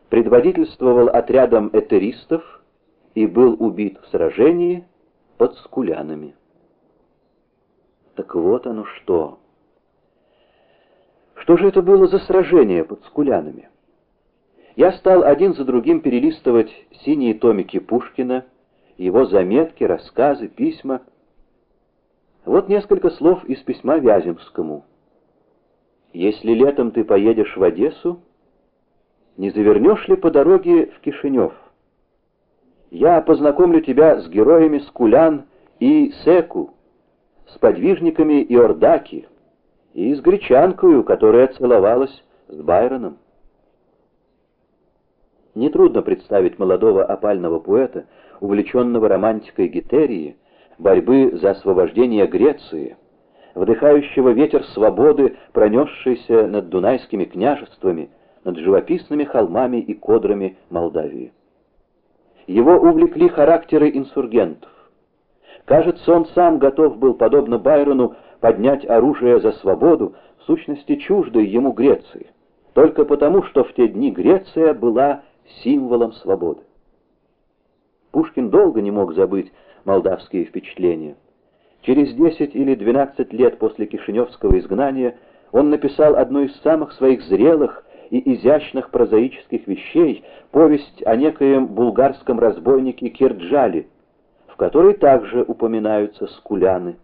предводительствовал отрядом этеристов и был убит в сражении под Скулянами. Так вот оно что. Что же это было за сражение под Скулянами? Я стал один за другим перелистывать синие томики Пушкина, его заметки, рассказы, письма. Вот несколько слов из письма Вяземскому. «Если летом ты поедешь в Одессу, не завернешь ли по дороге в Кишинев? Я познакомлю тебя с героями Скулян и Секу, с подвижниками Иордаки и с гречанкою, которая целовалась с Байроном». Нетрудно представить молодого опального поэта, увлеченного романтикой Гетерии, борьбы за освобождение Греции, вдыхающего ветер свободы, пронесшийся над дунайскими княжествами, над живописными холмами и кодрами Молдавии. Его увлекли характеры инсургентов. Кажется, он сам готов был, подобно Байрону, поднять оружие за свободу, в сущности чуждой ему Греции, только потому, что в те дни Греция была символом свободы. Пушкин долго не мог забыть молдавские впечатления. Через 10 или 12 лет после Кишиневского изгнания он написал одну из самых своих зрелых и изящных прозаических вещей, повесть о некоем булгарском разбойнике Кирджали, в которой также упоминаются скуляны.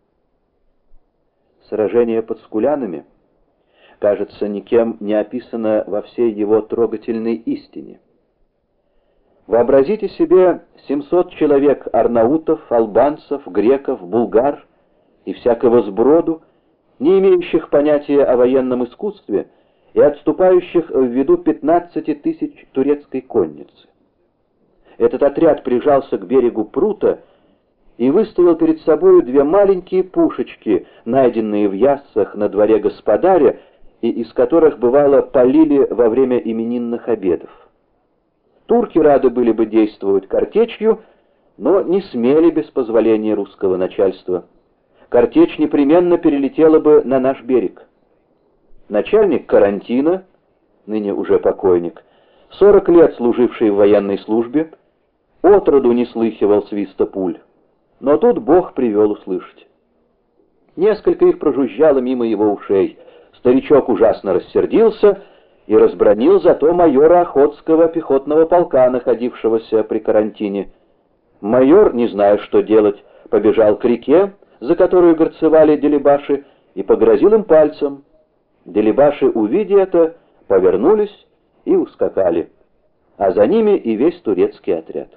Сражение под Скулянами, кажется, никем не описано во всей его трогательной истине. Вообразите себе 700 человек арнаутов, албанцев, греков, булгар и всякого сброду, не имеющих понятия о военном искусстве и отступающих в виду 15 тысяч турецкой конницы. Этот отряд прижался к берегу прута и выставил перед собою две маленькие пушечки, найденные в яссах на дворе господаря, и из которых, бывало, полили во время именинных обедов. Турки рады были бы действовать картечью, но не смели без позволения русского начальства. Картечь непременно перелетела бы на наш берег. Начальник карантина, ныне уже покойник, 40 лет служивший в военной службе, отроду не слыхивал свиста пуль. Но тут Бог привел услышать. Несколько их прожужжало мимо его ушей. Старичок ужасно рассердился и разбранил зато майора Охотского пехотного полка, находившегося при карантине. Майор, не зная, что делать, побежал к реке, за которую горцевали делебаши, и погрозил им пальцем. Делебаши, увидя это, повернулись и ускакали, а за ними и весь турецкий отряд.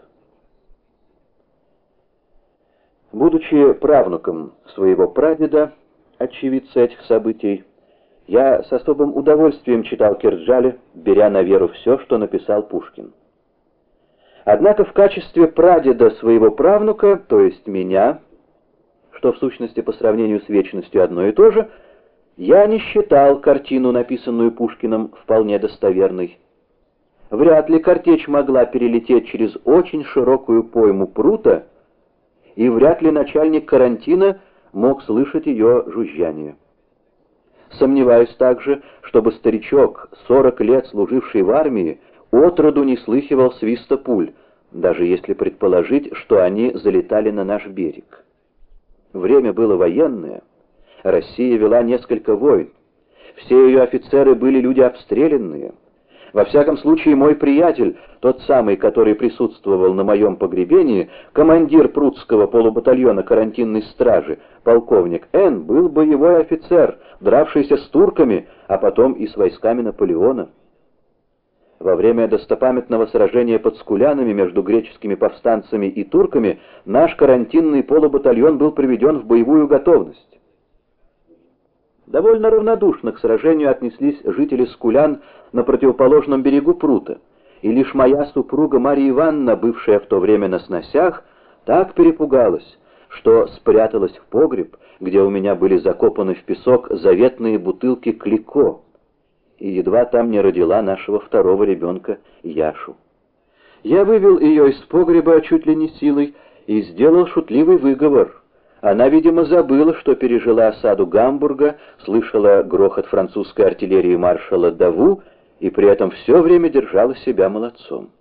Будучи правнуком своего прадеда, очевидца этих событий, я с особым удовольствием читал Кирджали, беря на веру все, что написал Пушкин. Однако в качестве прадеда своего правнука, то есть меня, что в сущности по сравнению с вечностью одно и то же, я не считал картину, написанную Пушкиным, вполне достоверной. Вряд ли картечь могла перелететь через очень широкую пойму прута, и вряд ли начальник карантина мог слышать ее жужжание. Сомневаюсь также, чтобы старичок, 40 лет служивший в армии, отроду не слыхивал свиста пуль, даже если предположить, что они залетали на наш берег. Время было военное, Россия вела несколько войн, все ее офицеры были люди обстрелянные. Во всяком случае, мой приятель, тот самый, который присутствовал на моем погребении, командир прудского полубатальона карантинной стражи, полковник Н., был боевой офицер, дравшийся с турками, а потом и с войсками Наполеона. Во время достопамятного сражения под Скулянами между греческими повстанцами и турками наш карантинный полубатальон был приведен в боевую готовность. Довольно равнодушно к сражению отнеслись жители Скулян на противоположном берегу прута, и лишь моя супруга Марья Ивановна, бывшая в то время на сносях, так перепугалась, что спряталась в погреб, где у меня были закопаны в песок заветные бутылки Клико, и едва там не родила нашего второго ребенка Яшу. Я вывел ее из погреба чуть ли не силой и сделал шутливый выговор. Она, видимо, забыла, что пережила осаду Гамбурга, слышала грохот французской артиллерии маршала Даву и при этом все время держала себя молодцом.